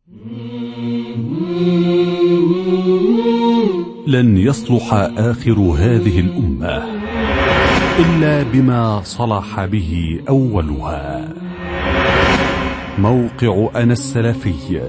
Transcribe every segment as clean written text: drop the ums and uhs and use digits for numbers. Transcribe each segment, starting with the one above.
لن يصلح آخر هذه الأمة إلا بما صلح به أولها. موقع أنا السلفي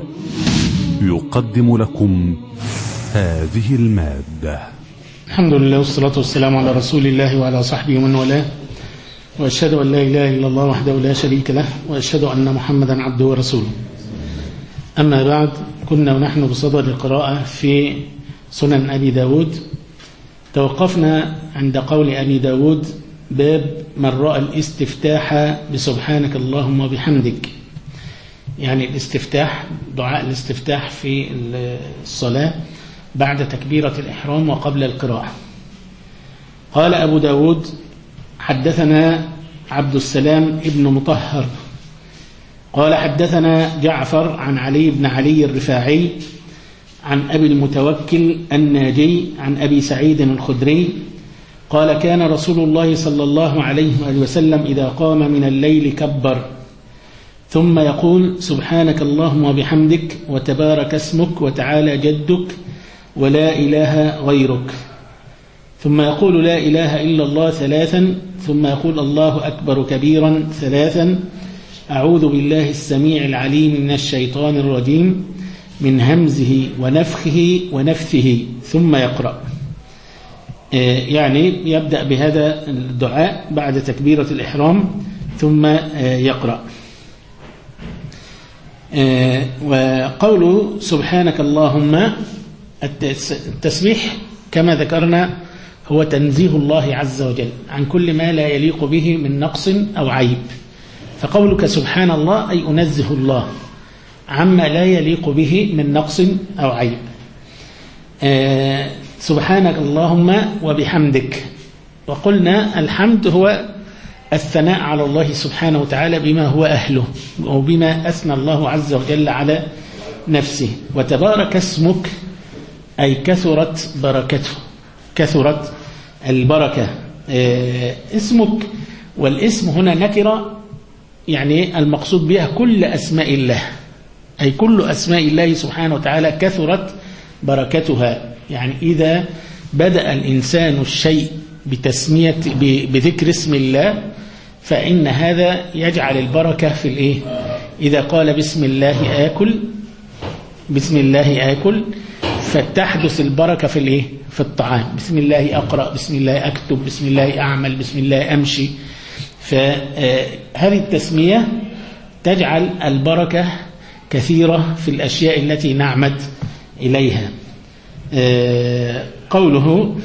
يقدم لكم هذه المادة. الحمد لله والصلاة والسلام على رسول الله وعلى صحبه ومن والاه، وأشهد أن لا إله إلا الله وحده لا شريك له، وأشهد أن محمدا عبده ورسوله. أما بعد، كنا ونحن بصدد القراءة في سنن أبي داود. توقفنا عند قول أبي داود: باب من رأى الاستفتاح بسبحانك اللهم وبحمدك، يعني الاستفتاح، دعاء الاستفتاح في الصلاة بعد تكبيرة الإحرام وقبل القراءة. قال أبو داود: حدثنا عبد السلام ابن مطهر قال حدثنا جعفر عن علي بن علي الرفاعي عن أبي المتوكل الناجي عن أبي سعيد الخدري قال: كان رسول الله صلى الله عليه وسلم إذا قام من الليل كبر، ثم يقول: سبحانك اللهم وبحمدك وتبارك اسمك وتعالى جدك ولا إله غيرك، ثم يقول: لا إله إلا الله ثلاثا، ثم يقول: الله أكبر كبيرا ثلاثا، أعوذ بالله السميع العليم من الشيطان الرجيم من همزه ونفخه ونفثه، ثم يقرأ. يعني يبدأ بهذا الدعاء بعد تكبيرة الإحرام ثم يقرأ. وقوله سبحانك اللهم، التسبيح كما ذكرنا هو تنزيه الله عز وجل عن كل ما لا يليق به من نقص أو عيب. فقولك سبحان الله أي أنزه الله عما لا يليق به من نقص أو عيب. سبحانك اللهم وبحمدك، وقلنا الحمد هو الثناء على الله سبحانه وتعالى بما هو أهله وبما أثنى الله عز وجل على نفسه. وتبارك اسمك أي كثرت بركته، كثرت البركة. اسمك، والاسم هنا نكرة، يعني المقصود بها كل أسماء الله، أي كل أسماء الله سبحانه وتعالى كثرت بركتها. يعني إذا بدأ الإنسان الشيء بذكر اسم الله فإن هذا يجعل البركة في الإيه؟ إذا قال بسم الله آكل، بسم الله آكل، فتحدث البركة في الإيه؟ في الطعام. بسم الله أقرأ، بسم الله أكتب، بسم الله أعمل، بسم الله أمشي. فهذه التسمية تجعل البركة كثيرة في الأشياء التي نعمد إليها. قوله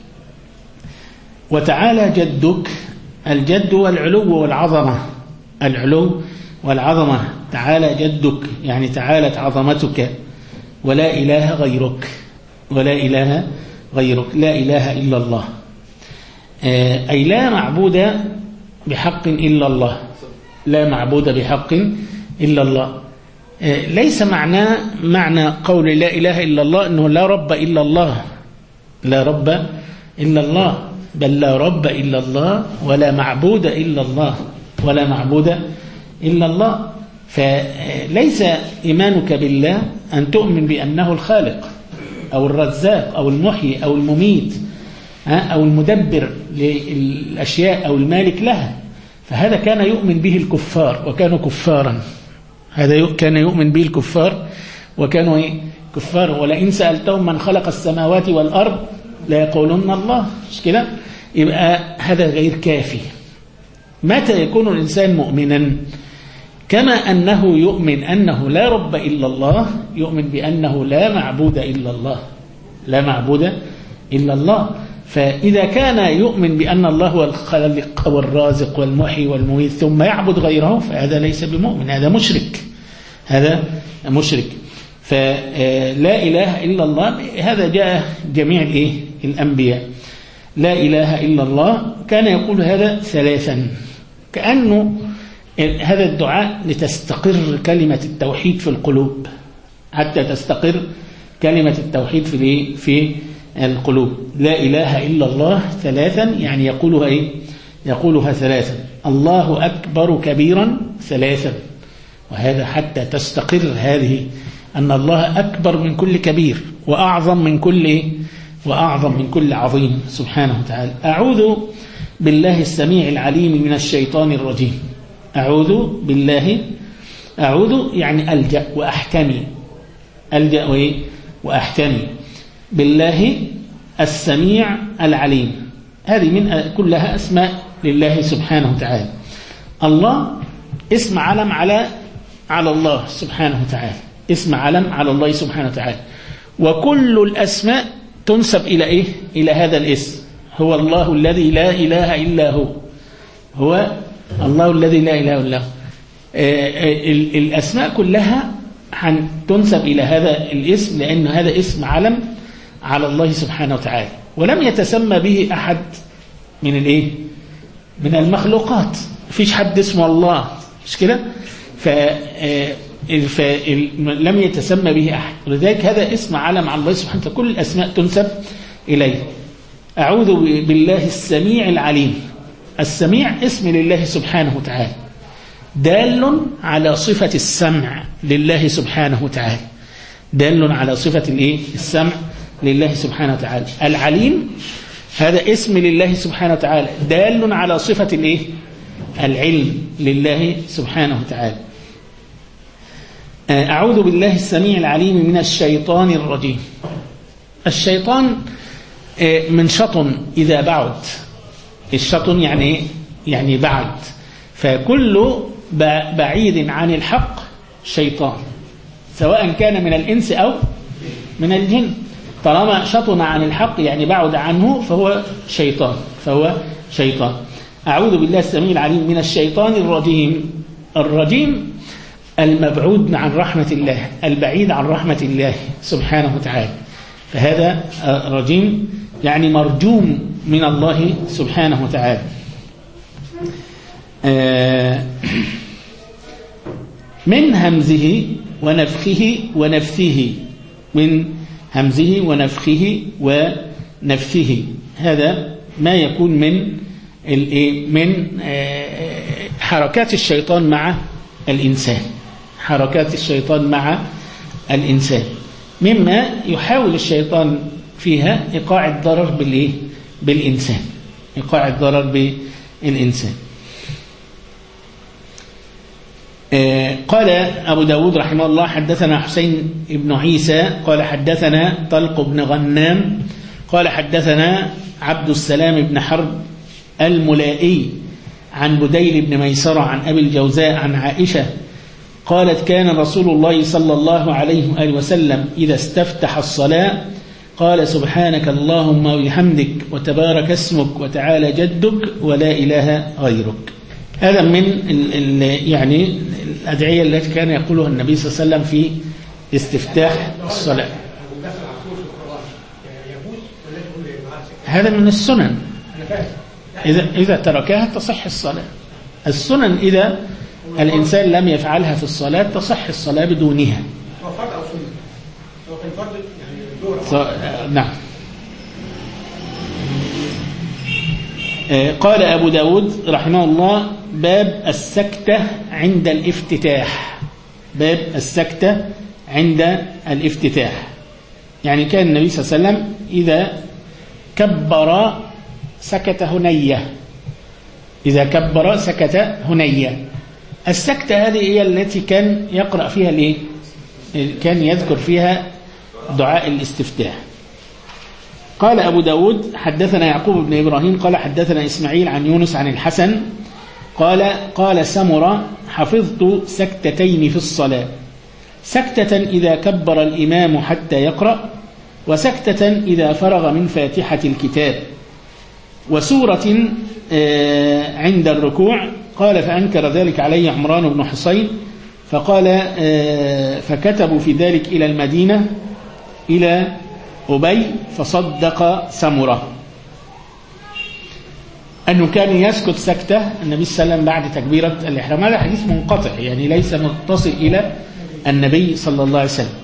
وتعالى جدك، الجد والعلو والعظمة، العلو والعظمة. تعالى جدك يعني تعالت عظمتك، ولا إله غيرك، ولا إله غيرك، لا إله إلا الله، أي لا معبود بحق إلا الله، لا معبود بحق إلا الله. ليس معنى قول لا إله إلا الله أنه لا رب إلا الله، لا رب إلا الله، بل لا رب إلا الله ولا معبود إلا الله، ولا معبود إلا الله. فليس إيمانك بالله أن تؤمن بأنه الخالق أو الرزاق أو المحيي أو المميت أو المدبر للأشياء أو المالك لها، فهذا كان يؤمن به الكفار وكانوا كفارا، هذا كان يؤمن به الكفار وكانوا كفار. ولئن سألتهم من خلق السماوات والأرض لا يقولون الله، مش كده؟ يبقى هذا غير كافي. متى يكون الإنسان مؤمنا؟ كما أنه يؤمن أنه لا رب إلا الله، يؤمن بأنه لا معبود إلا الله، لا معبود إلا الله. فإذا كان يؤمن بأن الله هو الخالق والرازق والمحيي والمميت ثم يعبد غيره فهذا ليس بمؤمن، هذا مشرك، هذا مشرك. فلا إله إلا الله هذا جاء جميع الأنبياء، لا إله إلا الله. كان يقول هذا ثلاثا، كأنه هذا الدعاء لتستقر كلمة التوحيد في القلوب، حتى تستقر كلمة التوحيد في القلوب. لا إله إلا الله ثلاثا، يعني يقولها ثلاثا. الله أكبر كبيرا ثلاثا، وهذا حتى تستقر هذه أن الله أكبر من كل كبير وأعظم من كل عظيم سبحانه وتعالى. أعوذ بالله السميع العليم من الشيطان الرجيم. أعوذ يعني ألجأ وأحتمي، ألجأ وأحتمي بالله السميع العليم. هذه كلها أسماء لله سبحانه وتعالى. الله اسم علم على الله سبحانه وتعالى، اسم علم على الله سبحانه وتعالى. وكل الأسماء تنسب إلى إلى هذا الاسم. هو الله الذي لا إله إلا هو، هو الله الذي لا إله إلا هو. الأسماء كلها تنسب إلى هذا الاسم، لأن هذا اسم علم على الله سبحانه وتعالى، ولم يتسمى به أحد من المخلوقات. مفيش حد اسمه الله، مش كده؟ فلم يتسمى به أحد، ولذلك هذا اسم علم على الله سبحانه وتعالى. كل الأسماء تنسب إليه. أعوذ بالله السميع العليم. السميع اسم لله سبحانه وتعالى، دال على صفة السمع لله سبحانه وتعالى، دال على صفة السمع لله سبحانه وتعالى. العليم هذا اسم لله سبحانه وتعالى، دال على صفة العلم لله سبحانه وتعالى. أعوذ بالله السميع العليم من الشيطان الرجيم. الشيطان منشط إذا بعد. الشطن يعني بعد، فكل بعيد عن الحق شيطان، سواء كان من الإنس أو من الجن. طالما شطن عن الحق يعني بعد عنه فهو شيطان. أعوذ بالله السميع العليم من الشيطان الرجيم. الرجيم المبعود عن رحمة الله، البعيد عن رحمة الله سبحانه وتعالى. فهذا رجيم يعني مرجوم من الله سبحانه وتعالى. من همزه ونفخه ونفثه، من همزه ونفخه ونفثه. هذا ما يكون من حركات الشيطان مع الإنسان، حركات الشيطان مع الإنسان، مما يحاول الشيطان فيها إيقاع الضرر بالإنسان، إيقاع الضرر بالإنسان. قال أبو داود رحمه الله حدثنا حسين بن عيسى قال حدثنا طلق بن غنام قال حدثنا عبد السلام بن حرب الملائي عن بديل بن ميسرة عن أبي الجوزاء عن عائشة قالت كان رسول الله صلى الله عليه وآله وسلم إذا استفتح الصلاة قال سبحانك اللهم وبحمدك وتبارك اسمك وتعالى جدك ولا إله غيرك. هذا من يعني الأدعية التي كان يقولها النبي صلى الله عليه وسلم في استفتاح الصلاة. هذا من السنن، إذا تركها تصح الصلاة. السنن إذا الإنسان لم يفعلها في الصلاة تصح الصلاة بدونها. نعم. قال أبو داود رحمه الله باب السكتة عند الافتتاح. باب السكتة عند الافتتاح، يعني كان النبي صلى الله عليه وسلم إذا كبر سكت هنية، إذا كبر سكت هنية. السكتة هذه هي التي كان يقرأ فيها كان يذكر فيها دعاء الاستفتاح. قال أبو داود حدثنا يعقوب بن إبراهيم قال حدثنا إسماعيل عن يونس عن الحسن قال سمرة حفظت سكتتين في الصلاة، سكتة إذا كبر الإمام حتى يقرأ، وسكتة إذا فرغ من فاتحة الكتاب، وسورة عند الركوع. قال فأنكر ذلك علي عمران بن حصين فقال فكتبوا في ذلك إلى المدينة إلى أبي فصدق سمرة أنه كان يسكت سكتة النبي صلى الله عليه وسلم بعد تكبيرة الإحرام. هذا حديث منقطع يعني ليس متصل إلى النبي صلى الله عليه وسلم.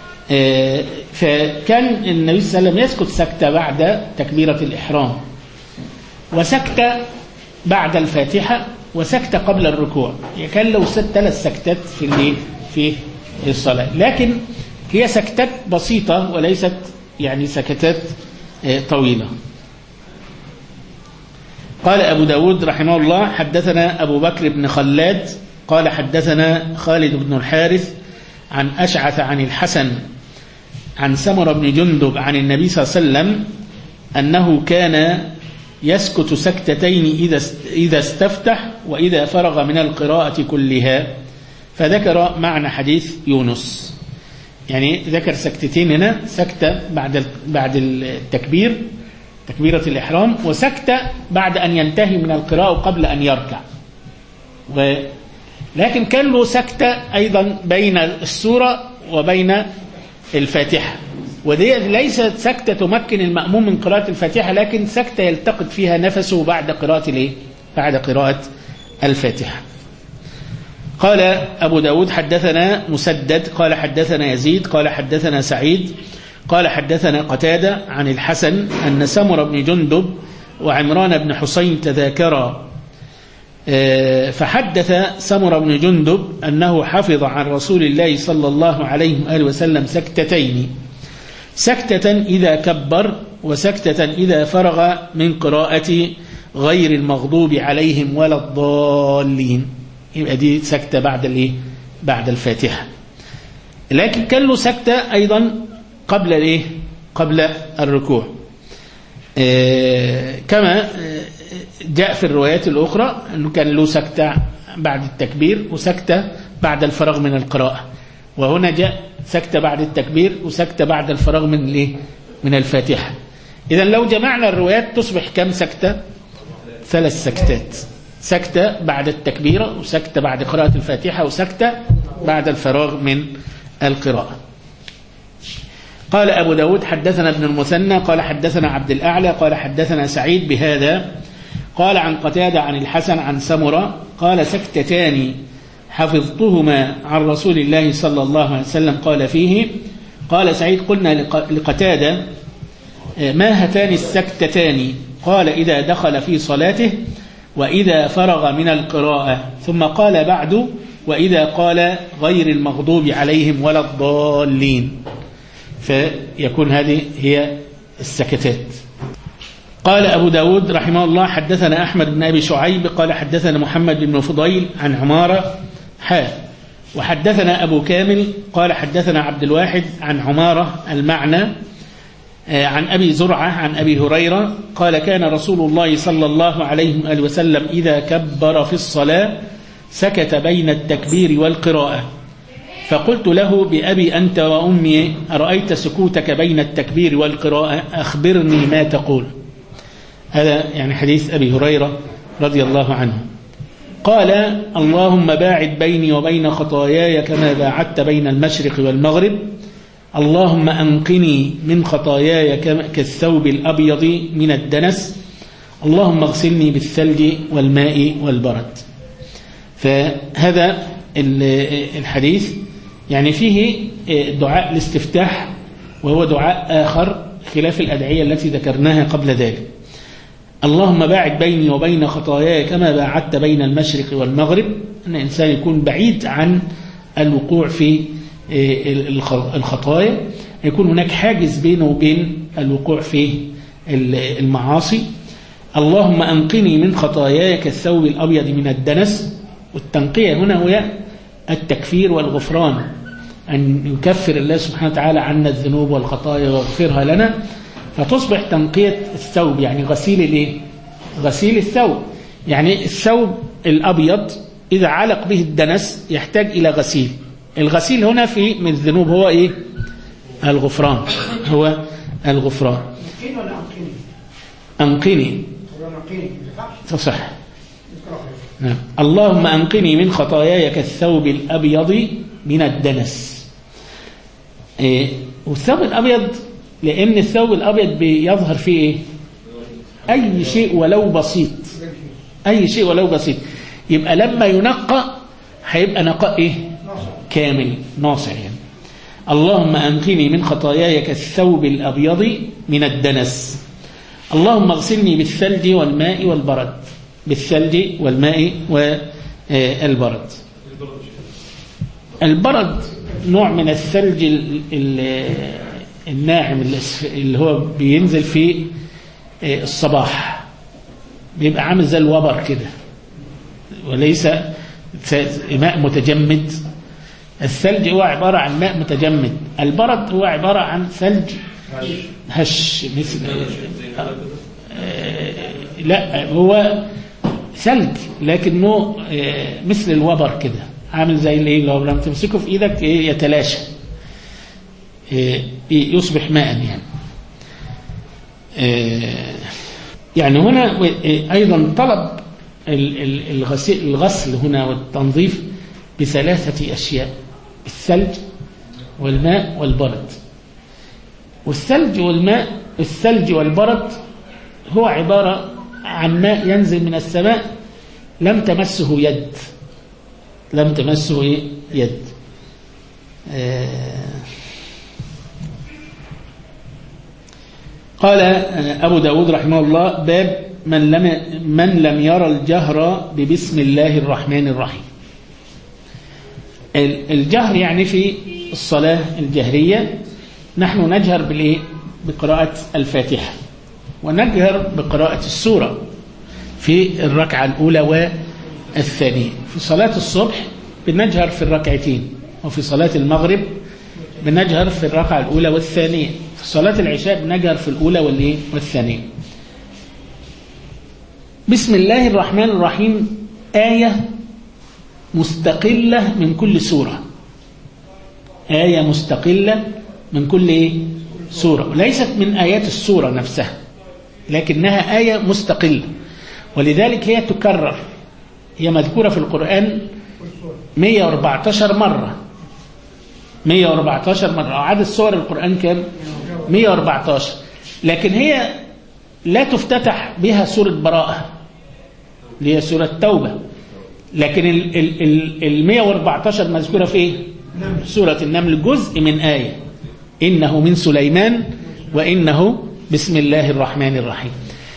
فكان النبي صلى الله عليه وسلم يسكت سكتة بعد تكبيرة الإحرام، وسكتة بعد الفاتحة، وسكتة قبل الركوع. كان لو 3 سكتات في الصلاة، لكن هي سكتات بسيطة وليست يعني سكتات طويلة. قال أبو داود رحمه الله حدثنا أبو بكر بن خلاد قال حدثنا خالد بن الحارث عن أشعث عن الحسن عن سمر بن جندب عن النبي صلى الله عليه وسلم أنه كان يسكت سكتتين إذا استفتح وإذا فرغ من القراءة كلها، فذكر معنى حديث يونس. يعني ذكر سكتتين هنا، سكتة بعد التكبير تكبيرة الإحرام، وسكتة بعد أن ينتهي من القراءة قبل أن يركع. لكن كان له سكتة أيضا بين السورة وبين الفاتحة، ودي ليست سكتة تمكن المأموم من قراءة الفاتحة، لكن سكتة يلتقط فيها نفسه بعد قراءة الفاتحة. قال أبو داود حدثنا مسدد قال حدثنا يزيد قال حدثنا سعيد قال حدثنا قتادة عن الحسن أن سمر بن جندب وعمران بن حسين تذاكرا، فحدث سمر بن جندب أنه حفظ عن رسول الله صلى الله عليه وآله وسلم سكتتين، سكتة إذا كبر وسكتة إذا فرغ من قراءة غير المغضوب عليهم ولا الضالين. يبقى دي سكتة بعد الفاتحة. لكن كان له سكتة أيضا قبل الركوع، كما جاء في الروايات الأخرى أنه كان له سكتة بعد التكبير وسكتة بعد الفراغ من القراءة، وهنا جاء سكتة بعد التكبير وسكتة بعد الفراغ من الفاتحة. إذن لو جمعنا الروايات تصبح كم سكتة؟ 3 سكتات، سكتة بعد التكبيرة وسكتة بعد قراءة الفاتحة وسكتة بعد الفراغ من القراءة. قال أبو داود حدثنا ابن المثنى قال حدثنا عبد الأعلى قال حدثنا سعيد بهذا قال عن قتادة عن الحسن عن سمرة قال سكتتان حفظتهما عن رسول الله صلى الله عليه وسلم قال فيه. قال سعيد قلنا لقتادة ما هاتان السكتتان؟ قال إذا دخل في صلاته وإذا فرغ من القراءة، ثم قال بعد وإذا قال غير المغضوب عليهم ولا الضالين، فيكون هذه هي السكتات. قال أبو داود رحمه الله حدثنا أحمد بن أبي شعيب قال حدثنا محمد بن فضيل عن عمارة وحدثنا أبو كامل قال حدثنا عبد الواحد عن عمارة المعنى عن أبي زرعة عن أبي هريرة قال كان رسول الله صلى الله عليه وآله وسلم إذا كبر في الصلاة سكت بين التكبير والقراءة، فقلت له بأبي أنت وأمي أرأيت سكوتك بين التكبير والقراءة؟ أخبرني ما تقول. هذا يعني حديث أبي هريرة رضي الله عنه. قال اللهم باعد بيني وبين خطاياي كما باعدت بين المشرق والمغرب، اللهم أنقني من خطاياي كالثوب الأبيض من الدنس، اللهم اغسلني بالثلج والماء والبرد. فهذا الحديث يعني فيه دعاء الاستفتاح، وهو دعاء آخر خلاف الأدعية التي ذكرناها قبل ذلك. اللهم باعد بيني وبين خطاياي كما باعدت بين المشرق والمغرب، أن الإنسان يكون بعيد عن الوقوع في الخطايا، يكون هناك حاجز بينه وبين الوقوع في المعاصي. اللهم أنقني من خطاياي كالثوب الأبيض من الدنس، والتنقية هنا هو التكفير والغفران، أن يكفر الله سبحانه وتعالى عنا الذنوب والخطايا ويغفرها لنا، فتصبح تنقية الثوب يعني غسيل الثوب. يعني الثوب الأبيض إذا علق به الدنس يحتاج إلى غسيل. الغسيل هنا من الذنوب هو الغفران، هو الغفران. أنقني صح. نعم. اللهم أنقني من خطاياي كالثوب الأبيض من الدنس. والثوب الأبيض لأن الثوب الأبيض بيظهر فيه أي شيء ولو بسيط، أي شيء ولو بسيط. يبقى لما ينقى هيبقى نقاء كامل ناصع يعني. اللهم أنقني من خطاياي كالثوب الأبيض من الدنس، اللهم اغسلني بالثلج والماء والبرد، بالثلج والماء والبرد. البرد نوع من الثلج الناعم اللي هو بينزل في الصباح، بيبقى عامل زي الوبر كده، وليس ماء متجمد. الثلج هو عبارة عن ماء متجمد. البرد هو عبارة عن ثلج هش مثل لا هو ثلج لكنه مثل الوبر كده، عامل زي اللي لو لم تمسكه في ايدك يتلاشى، يصبح ماء يعني هنا أيضا طلب الغسل هنا والتنظيف بثلاثة أشياء: الثلج والماء والبرد. والثلج والماء، الثلج والبرد هو عبارة عن ماء ينزل من السماء لم تمسه يد، لم تمسه يد. قال أبو داود رحمه الله: باب من لم يرى الجهر ببسم الله الرحمن الرحيم. الجهر يعني في الصلاة الجهرية نحن نجهر بقراءة الفاتحة، ونجهر بقراءة السورة في الركعة الأولى والثانية. في صلاة الصبح بنجهر في الركعتين، وفي صلاة المغرب بنجهر في الركعة الأولى والثانية. في صلاة العشاء بنجهر في الأولى والثانية. بسم الله الرحمن الرحيم آية مستقلة من كل سورة، آية مستقلة من كل سورة، وليست من آيات السورة نفسها، لكنها آية مستقلة، ولذلك هي تكرر. هي مذكورة في القرآن 114 مرة، 114 مرة. عدد سور القرآن كام؟ 114. لكن هي لا تفتتح بها سورة براءة اللي هي سورة التوبة، لكن ال 114 مذكورة في إيه؟ سورة النمل، جزء من آية: إنه من سليمان وإنه بسم الله الرحمن الرحيم.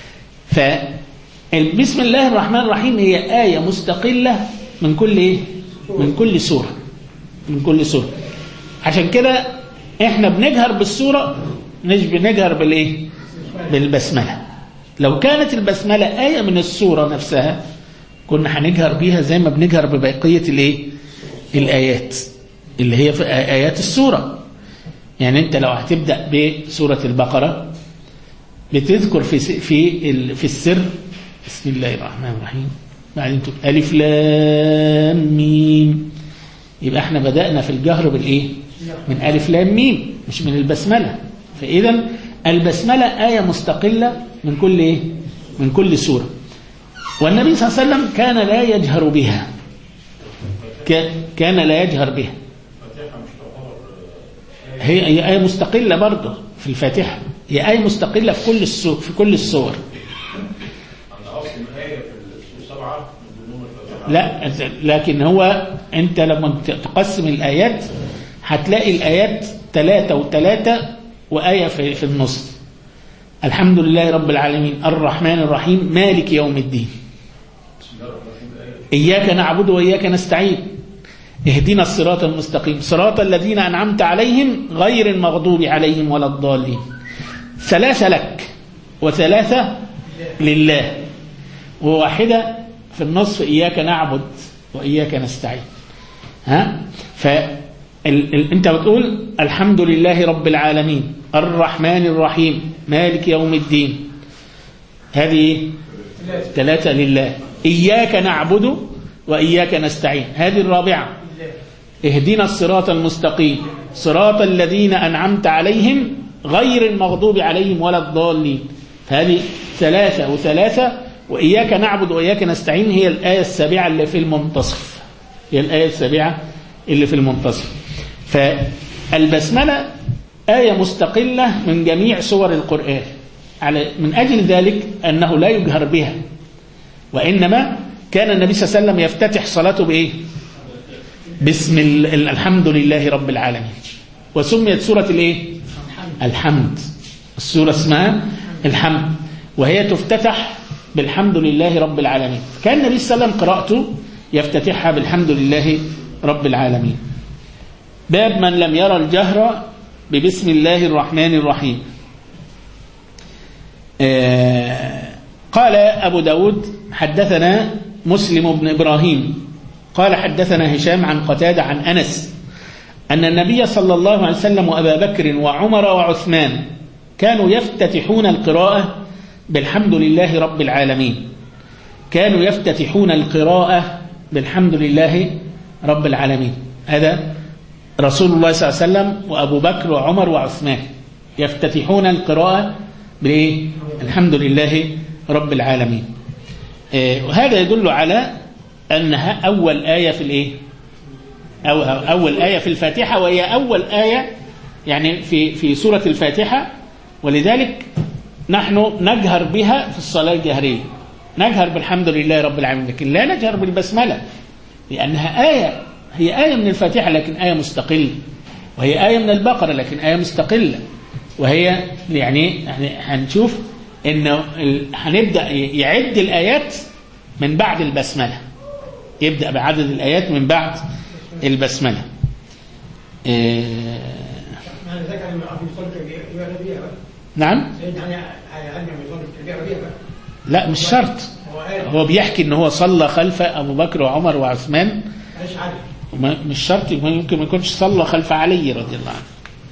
فبسم الله الرحمن الرحيم هي آية مستقلة من كل إيه؟ من كل سورة، من كل سورة. عشان كده احنا بنجهر بالسورة، مش بنجهر بالايه؟ بالبسملة. لو كانت البسملة آية من السورة نفسها كنا هنجهر بيها زي ما بنجهر ببقية الايه؟ الآيات اللي هي في آيات السورة. يعني انت لو هتبدأ بسورة البقرة بتذكر في السر بسم الله الرحمن الرحيم، بعدين تقول ألف لام ميم، يبقى احنا بدأنا في الجهر بالايه؟ من ألف لام ميم، مش من البسملة. فإذا البسملة آية مستقلة من كل إيه؟ من كل سورة. والنبي صلى الله عليه وسلم كان لا يجهر بها، كان لا يجهر بها. هي آية مستقلة برضه في الفاتحة، هي آية مستقلة في كل السور. لا، لكن هو أنت لما تقسم الآيات هتلاقي الآيات 3 و3 وآية في النص. الحمد لله رب العالمين الرحمن الرحيم مالك يوم الدين، إياك نعبد وإياك نستعين، اهدنا الصراط المستقيم صراط الذين أنعمت عليهم غير المغضوب عليهم ولا الضالين. 3 لك و3 لله، وواحدة في النصف إياك نعبد وإياك نستعين. انت بتقول الحمد لله رب العالمين الرحمن الرحيم مالك يوم الدين، هذه 3 لله. إياك نعبد وإياك نستعين، هذه 4. اهدنا الصراط المستقيم صراط الذين أنعمت عليهم غير المغضوب عليهم ولا الضالين، هذه 3 و3. وإياك نعبد وإياك نستعين هي الآية 7 اللي في المنتصف، هي الآية 7 اللي في المنتصف. فالبسملة آية مستقلة من جميع سور القرآن، من أجل ذلك أنه لا يجهر بها، وإنما كان النبي صلى الله عليه وسلم يفتتح صلاته بإيه؟ بسم الحمد لله رب العالمين. وسميت سورة الإيه؟ الحمد. السورة اسمها الحمد، وهي تفتتح بالحمد لله رب العالمين. كان النبي صلى الله عليه وسلم قراءته يفتتحها بالحمد لله رب العالمين. باب من لم يرى الجهر ببسم الله الرحمن الرحيم. قال أبو داود حدثنا مسلم بن إبراهيم قال حدثنا هشام عن قتادة عن أنس أن النبي صلى الله عليه وسلم وأبا بكر وعمر وعثمان كانوا يفتتحون القراءة بالحمد لله رب العالمين. كانوا يفتتحون القراءة بالحمد لله رب العالمين. هذا رسول الله صلى الله عليه وسلم وأبو بكر وعمر وعثمان يفتتحون القراءة بالحمد لله رب العالمين. وهذا يدل على أنها أول آية في أول آية في الفاتحة، وهي أول آية يعني في سورة الفاتحة، ولذلك نحن نجهر بها في الصلاة الجهرية، نجهر بالحمد لله رب العالمين، لكن لا نجهر بالبسملة لأنها آية، هي آية من الفاتحة لكن آية مستقلة، وهي آية من البقرة لكن آية مستقلة، وهي يعني هنشوف إنه هنبدأ يعد الآيات من بعد البسملة، يبدأ بعدد الآيات من بعد البسملة. نعم. لا مش شرط، هو بيحكي إن هو صلى خلف أبو بكر وعمر وعثمان، مش شرط، يمكن ما يكونش صلى خلف علي رضي الله عنه.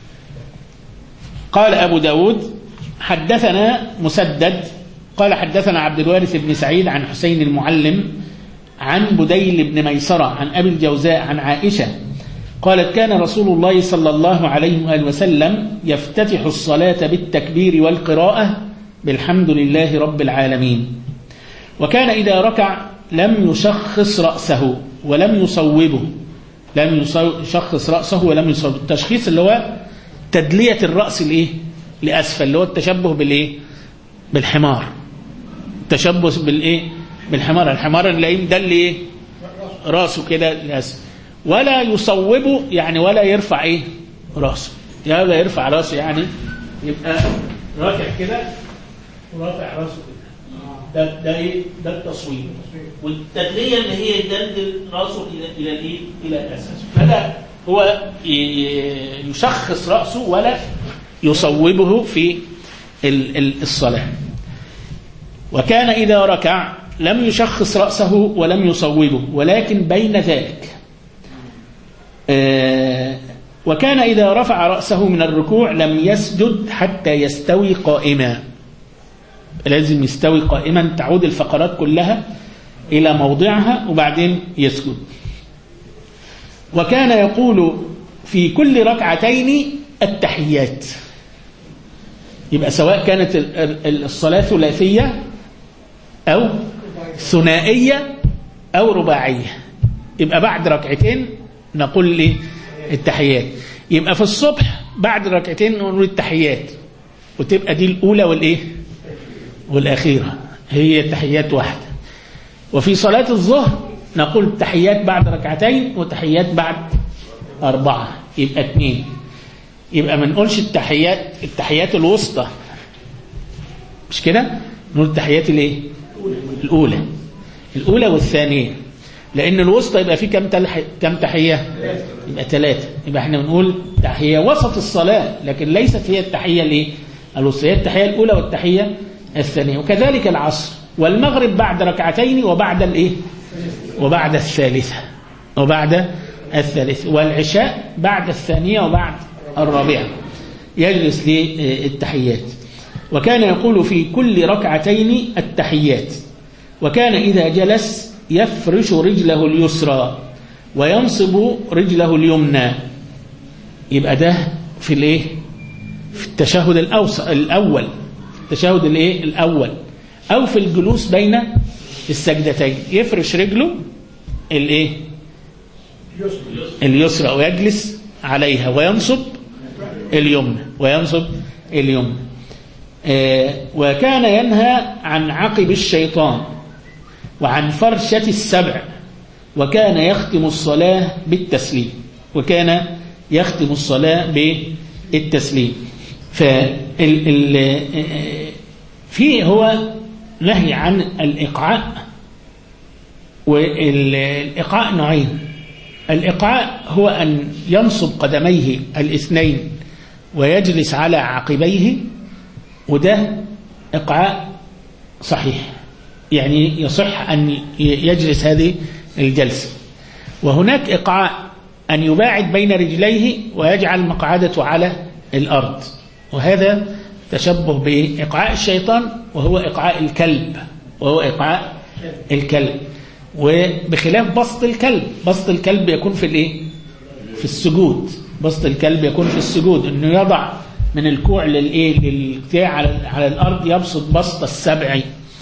قال أبو داود حدثنا مسدد قال حدثنا عبد الوارث بن سعيد عن حسين المعلم عن بديل بن ميسرة عن أبي الجوزاء عن عائشة قالت كان رسول الله صلى الله عليه وآله وسلم يفتتح الصلاة بالتكبير والقراءة بالحمد لله رب العالمين، وكان إذا ركع لم يشخص رأسه ولم يصوبه، لم يشخص رأسه ولم يصوبه. التشخيص اللي هو تدلية الرأس لأسفل، اللي هو التشبه بالحمار، التشبه بالحمار، الحمار اللي مدل رأسه كده لأسفل، ولا يصوبه يعني ولا يرفع رأسه، يعني ولا يرفع رأسه، يعني يبقى راكع كده ورافع رأسه كده، ده التصويب، والتدلية اللي هي يدلل رأسه إلى الأسفل، فلا هو يشخص رأسه ولا يصوبه في الصلاة. وكان إذا ركع لم يشخص رأسه ولم يصوبه ولكن بين ذلك. وكان إذا رفع رأسه من الركوع لم يسجد حتى يستوي قائما، لازم يستوي قائما، تعود الفقرات كلها إلى موضعها وبعدين يسجد. وكان يقول في كل ركعتين التحيات، يبقى سواء كانت الصلاة ثلاثية أو ثنائية أو رباعية، يبقى بعد ركعتين نقول التحيات. يبقى في الصبح بعد ركعتين نقول التحيات، وتبقى دي الأولى والأخيرة، هي التحيات واحدة. وفي صلاة الظهر نقول التحيات بعد ركعتين وتحيات بعد 4، يبقى 2. يبقى ما نقولش التحيات الوسطى، مش كده، نقول التحيات الأولى والثانية، لأن الوسطى يبقى فيه كم تحية؟ يبقى 3. يبقى احنا بنقول تحية وسط الصلاة، لكن ليست هي التحية الوسطى، هي التحية الأولى والتحية الثانية. وكذلك العصر والمغرب بعد ركعتين وبعد الثالثة، والعشاء بعد الثانية وبعد الرابعة يجلس للتحيات. وكان يقول في كل ركعتين التحيات. وكان إذا جلس يفرش رجله اليسرى وينصب رجله اليمنى، يبقى ده في التشهد الأول، التشهد الأول، أو في الجلوس بين السجدتين يفرش رجله اليسرى ويجلس عليها وينصب اليمنى. وكان ينهى عن عقب الشيطان وعن فرشة السبع، وكان يختم الصلاة بالتسليم. فيه هو نهي عن الإيقاع، والإيقاع نوعين، الإقعاء هو أن ينصب قدميه الاثنين ويجلس على عقبيه، وده إقعاء صحيح، يعني يصح أن يجلس هذه الجلسة. وهناك إقعاء أن يباعد بين رجليه ويجعل مقعدته على الأرض، وهذا تشبه بإقعاء الشيطان، وهو إقعاء الكلب، وبخلاف بسط الكلب. بسط الكلب يكون في السجود. بسط الكلب يكون في السجود، انه يضع من الكوع للكتاع على الارض، يبسط بسط السبع.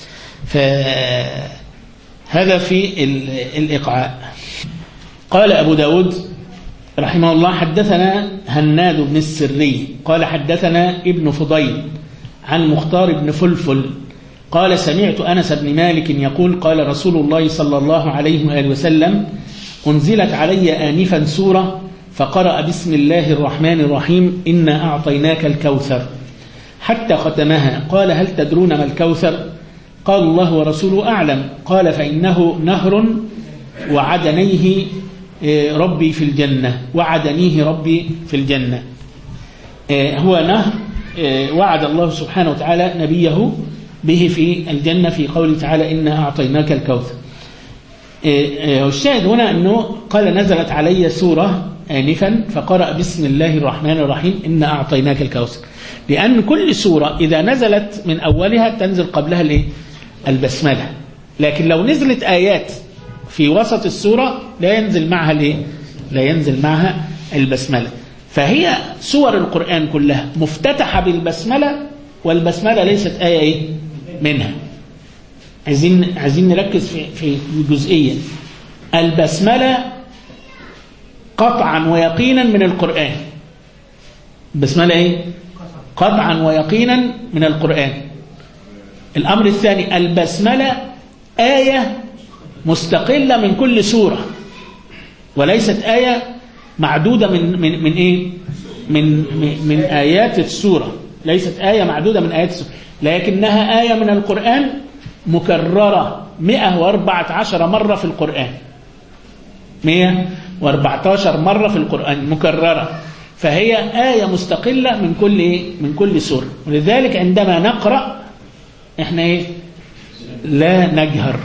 فهذا في الإقعاء. قال أبو داود رحمه الله: حدثنا هناد بن السري قال حدثنا ابن فضيل عن مختار بن فلفل قال: سمعت أنس بن مالك يقول: قال رسول الله صلى الله عليه وآله وسلم: أنزلت علي آنفا سورة فقرأ بسم الله الرحمن الرحيم إنا أعطيناك الكوثر حتى ختمها. قال: هل تدرون ما الكوثر؟ قال: الله ورسوله أعلم. قال: فإنه نهر وعدنيه ربي في الجنة. وعدنيه ربي في الجنة. هو نهر وعد الله سبحانه وتعالى نبيه به في الجنة في قوله تعالى: إنا أعطيناك الكوثر. والشاهد هنا أنه قال: نزلت علي سورة آنفا فقرأ بسم الله الرحمن الرحيم إنا أعطيناك الكوثر، لأن كل سورة إذا نزلت من أولها تنزل قبلها البسملة، لكن لو نزلت آيات في وسط السورة لا ينزل معها البسملة. فهي سور القرآن كلها مفتتحة بالبسملة، والبسملة ليست آية منها. عايزين نركز في جزئية. البسملة قطعا ويقينا من القرآن. البسملة قطعا ويقينا من القرآن. الأمر الثاني: البسملة آية مستقلة من كل سورة، وليست آية معدودة من آيات السورة. ليست آية معدودة من آيات السورة، لكنها آية من القرآن مكررة 114 مرة في القرآن. 114 مرة في القرآن مكررة، فهي آية مستقلة من كل سورة. ولذلك عندما نقرأ احنا لا نجهر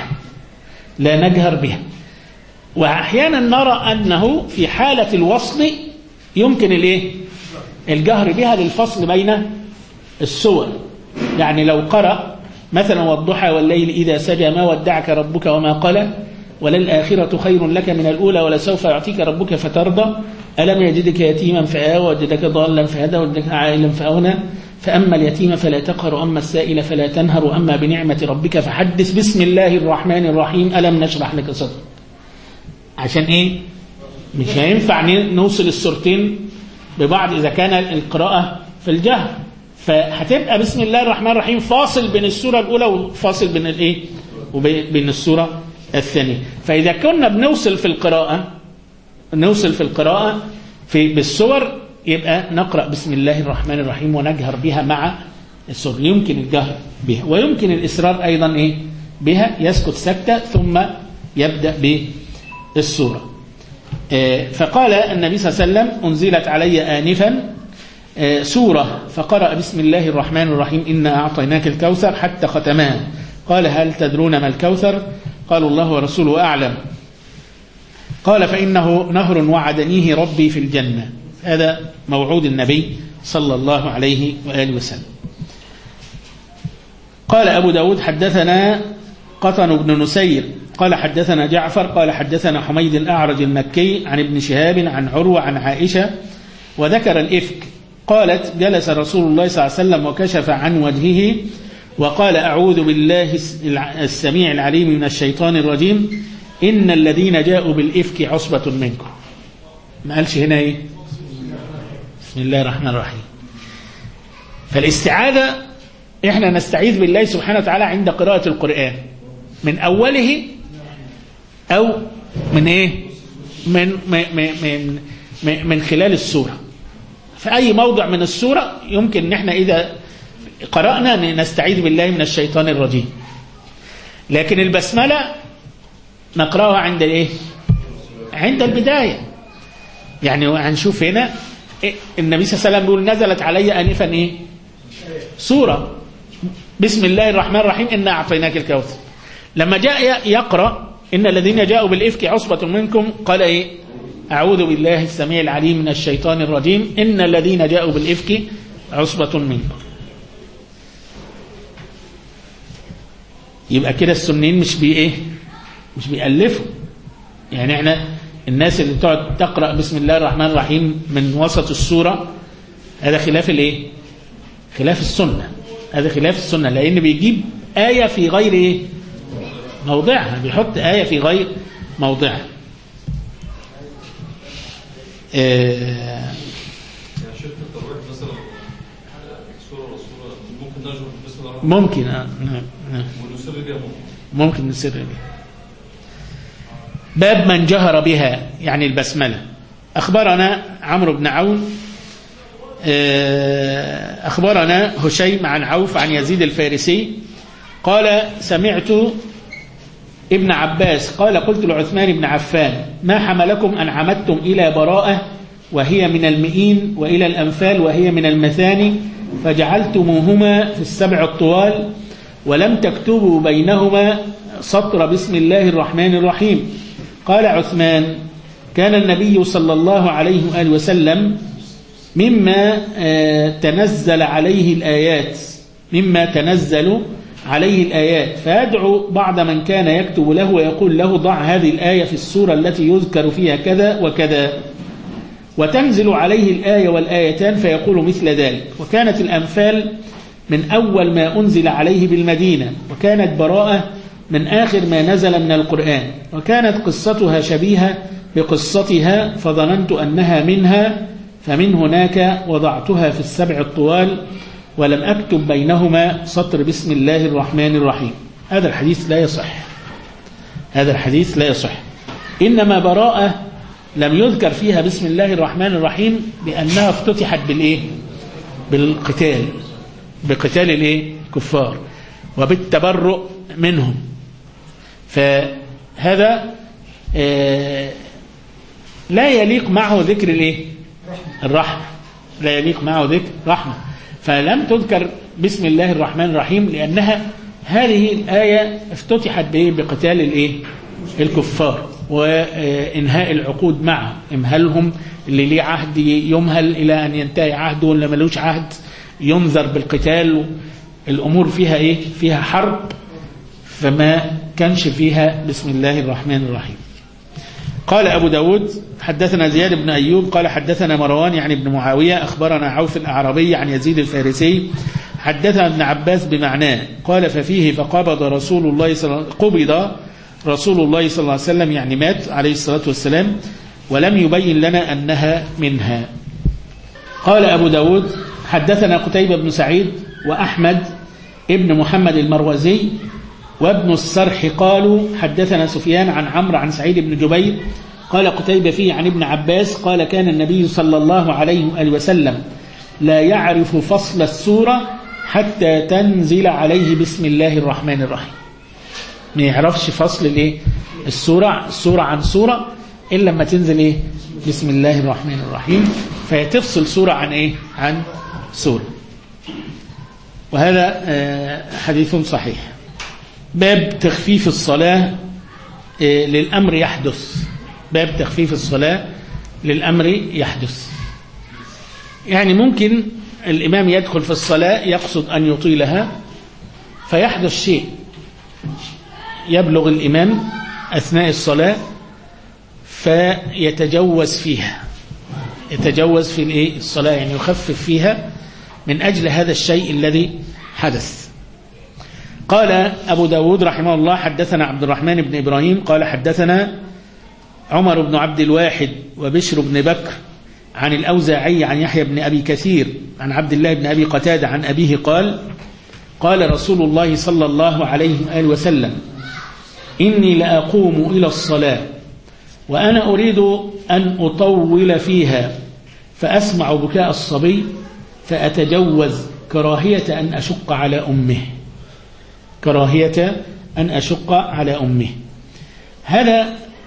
بها. وأحيانا نرى أنه في حالة الوصل يمكن الجهر بها للفصل بين السور. يعني لو قرأ مثلا: والضحى والليل إذا سجى ما ودعك ربك وما قلى وللآخرة خير لك من الأولى ولسوف يعطيك ربك فترضى ألم يجدك يتيما فآوى وجدك ضالا فهدى وجدك عائلا فأغنى فأما اليتيم فلا تقهر وأما السائل فلا تنهر وأما بنعمة ربك فحدث بسم الله الرحمن الرحيم ألم نشرح لك صدرك. عشان مش هينفع نوصل السورتين ببعض إذا كان القراءة في الجهر، فهتبقى بسم الله الرحمن الرحيم فاصل بين السورة الأولى وفاصل وبين السورة الثانية. فإذا كنا بنوصل في القراءة بالسور يبقى نقرأ بسم الله الرحمن الرحيم ونجهر بها مع السور. يمكن الجهر بها ويمكن الإسرار أيضا بها، يسكت سكتة ثم يبدأ بالسورة. فقال النبي صلى الله عليه وسلم: أنزلت علي آنفا سورة فقرأ بسم الله الرحمن الرحيم إنا أعطيناك الكوثر حتى ختمها. قال: هل تدرون ما الكوثر؟ قالوا: الله ورسوله أعلم. قال: فإنه نهر وعدنيه ربي في الجنة. هذا موعود النبي صلى الله عليه وآله وسلم. قال أبو داود: حدثنا قطن بن نسير قال حدثنا جعفر قال حدثنا حميد الأعرج المكي عن ابن شهاب عن عروة عن عائشة وذكر الإفك. قالت: جلس رسول الله صلى الله عليه وسلم وكشف عن وجهه وقال: أعوذ بالله السميع العليم من الشيطان الرجيم إن الذين جاءوا بالإفك عصبة منكم. ما قالش هنا بسم الله الرحمن الرحيم. فالاستعاذة إحنا نستعيذ بالله سبحانه وتعالى عند قراءة القرآن من أوله أو من خلال السورة. في أي موضع من السورة يمكن أن احنا إذا قرأنا نستعيذ بالله من الشيطان الرجيم. لكن البسملة نقرأها عند البداية. يعني هنشوف هنا النبي صلى الله عليه وسلم بيقول نزلت علي آنفا إيه؟ سورة بسم الله الرحمن الرحيم إنا أعطيناك الكوثر. لما جاء يقرأ إن الذين جاءوا بالإفك عصبة منكم قال إيه؟ أعوذ بالله السميع العليم من الشيطان الرجيم إن الذين جاءوا بالإفك عصبة منكم. يبقى كده السنين مش بإيه؟ مش بيألفوا. يعني احنا الناس اللي بتقعد تقرأ بسم الله الرحمن الرحيم من وسط السورة هذا خلاف الايه؟ خلاف السنة. هذا خلاف السنة، لأن بيجيب آية في غير ايه؟ موضعها، بيحط آية في غير موضعها. ممكن ممكن نسر بها. باب من جهر بها يعني البسملة. أخبرنا عمرو بن عون أخبرنا هشيم عن عوف عن يزيد الفارسي قال سمعت ابن عباس قال قلت لعثمان بن عفان ما حملكم أن عمدتم إلى براءة وهي من المئين وإلى الأنفال وهي من المثاني فجعلتموهما في السبع الطوال ولم تكتبوا بينهما سطر بسم الله الرحمن الرحيم. قال عثمان كان النبي صلى الله عليه وآله وسلم مما تنزل عليه الآيات فيدعو بعض من كان يكتب له ويقول له ضع هذه الآية في السورة التي يذكر فيها كذا وكذا وتنزل عليه الآية والآيتان فيقول مثل ذلك. وكانت الأنفال من أول ما أنزل عليه بالمدينة وكانت براءة من آخر ما نزل من القرآن وكانت قصتها شبيهة بقصتها فظننت أنها منها فمن هناك وضعتها في السبع الطوال ولم أكتب بينهما سطر بسم الله الرحمن الرحيم. هذا الحديث لا يصح. إنما براءة لم يذكر فيها بسم الله الرحمن الرحيم لأنها افتتحت بالقتال بقتال الكفار وبالتبرؤ منهم. فهذا لا يليق معه ذكر الرحمة، لا يليق معه ذكر رحمة، فلم تذكر بسم الله الرحمن الرحيم لأنها هذه الآية افتتحت بقتال الكفار وإنهاء العقود معهم. امهلهم، اللي ليه عهد يمهل إلى أن ينتهي عهده، واللي ملوش عهد ينذر بالقتال. الأمور فيها فيها حرب، فما كانش فيها بسم الله الرحمن الرحيم. قال أبو داود حدثنا زياد بن أيوب قال حدثنا مروان يعني بن معاوية أخبرنا عوف الأعرابي عن يزيد الفارسي حدثنا ابن عباس بمعناه قال ففيه فقبض رسول الله صلى الله عليه وسلم يعني مات عليه الصلاة والسلام ولم يبين لنا أنها منها. قال أبو داود حدثنا قتيبة بن سعيد وأحمد ابن محمد المروزي وابن السرح قالوا حدثنا سفيان عن عمرو عن سعيد بن جبير قال قتيبة فيه عن ابن عباس قال كان النبي صلى الله عليه وآله وسلم لا يعرف فصل السورة حتى تنزل عليه بسم الله الرحمن الرحيم. ما يعرفش فصل السورة عن سورة إلا لما تنزل بسم الله الرحمن الرحيم، فيتفصل سورة عن سورة. وهذا حديث صحيح. باب تخفيف الصلاة للأمر يحدث. باب تخفيف الصلاة للأمر يحدث. يعني ممكن الإمام يدخل في الصلاة يقصد أن يطيلها فيحدث شيء يبلغ الإمام أثناء الصلاة فيتجوز فيها، يتجوز في الصلاة، يعني يخفف فيها من أجل هذا الشيء الذي حدث. قال أبو داود رحمه الله حدثنا عبد الرحمن بن إبراهيم قال حدثنا عمر بن عبد الواحد وبشر بن بكر عن الأوزاعي عن يحيى بن أبي كثير عن عبد الله بن أبي قتادة عن أبيه قال رسول الله صلى الله عليه وآله وسلم إني لأقوم إلى الصلاة وأنا أريد أن أطول فيها فأسمع بكاء الصبي فأتجوز كراهية أن أشق على أمه، كراهية أن أشق على أمه. هذا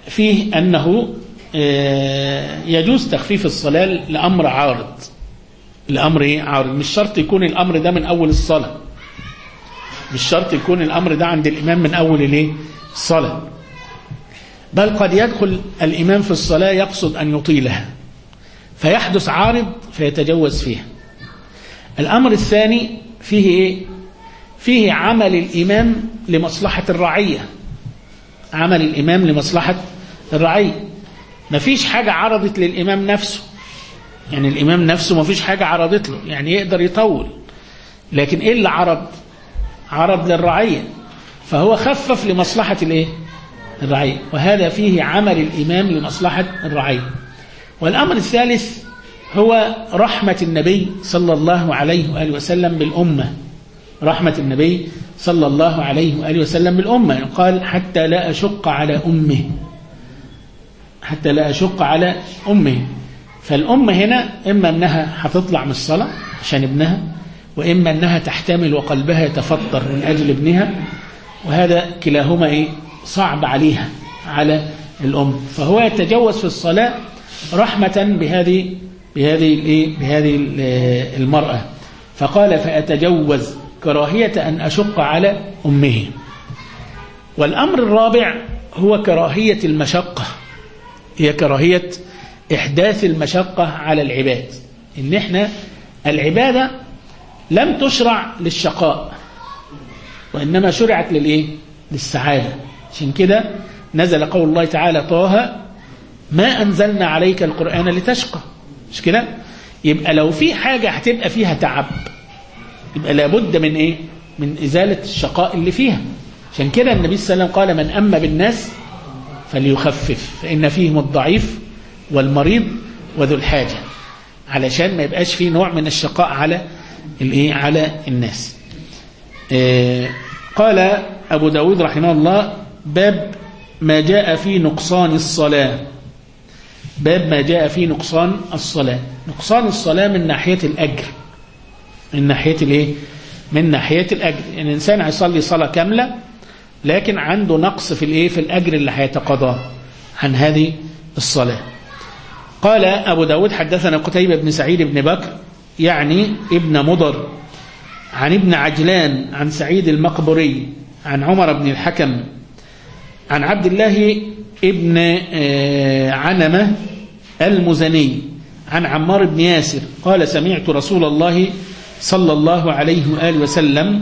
فيه أنه يجوز تخفيف الصلاة لأمر عارض. الأمر عارض، مش شرط يكون الأمر ده من أول الصلاة، مش شرط يكون الأمر ده عند الإمام من أول الصلاة، بل قد يدخل الإمام في الصلاة يقصد أن يطيلها فيحدث عارض فيتجوز فيها. الأمر الثاني فيه فيه عمل الإمام لمصلحة الرعية، عمل الإمام لمصلحة الرعية. مفيش حاجة عرضت للإمام نفسه، يعني الإمام نفسه مفيش حاجة عرضت له، يعني يقدر يطول، لكن إيه اللي عرض للرعية، فهو خفف لمصلحة الرعية، وهذا فيه عمل الإمام لمصلحة الرعية. والأمر الثالث هو رحمة النبي صلى الله عليه وآله وسلم بالأمة، رحمة النبي صلى الله عليه وآله وسلم بالأمة، قال حتى لا أشق على أمه، حتى لا أشق على أمه. فالأمة هنا إما أنها هتطلع من الصلاة عشان ابنها، وإما أنها تحتمل وقلبها يتفطر من أجل ابنها، وهذا كلاهما صعب عليها على الأم، فهو يتجوز في الصلاة رحمة بهذه المرأة. فقال فأتجوز كراهية أن أشق على أمه. والأمر الرابع هو كراهية المشقة، هي كراهية إحداث المشقة على العباد، إن إحنا العبادة لم تشرع للشقاء وإنما شرعت للسعادة. عشان كده نزل قول الله تعالى طه ما أنزلنا عليك القرآن لتشقى، مش كده؟ يبقى لو في حاجة هتبقى فيها تعب يبقى لابد من إزالة الشقاء اللي فيها. عشان كده النبي صلى الله عليه وسلم قال من أما بالناس فليخفف فإن فيهم الضعيف والمريض وذو الحاجة، علشان ما يبقاش فيه نوع من الشقاء على الناس. قال أبو داود رحمه الله باب ما جاء في نقصان الصلاة، باب ما جاء في نقصان الصلاة. نقصان الصلاة من ناحية الأجر، من ناحية الأجر، يعني الإنسان هيصلي صلاة كاملة لكن عنده نقص في الأجر اللي هيتقاضاه عن هذه الصلاة. قال أبو داود حدثنا قتيبة بن سعيد بن بكر يعني ابن مضر عن ابن عجلان عن سعيد المقبري عن عمر بن الحكم عن عبد الله ابن عنمة المزني عن عمار بن ياسر قال سمعت رسول الله صلى الله عليه وآله وسلم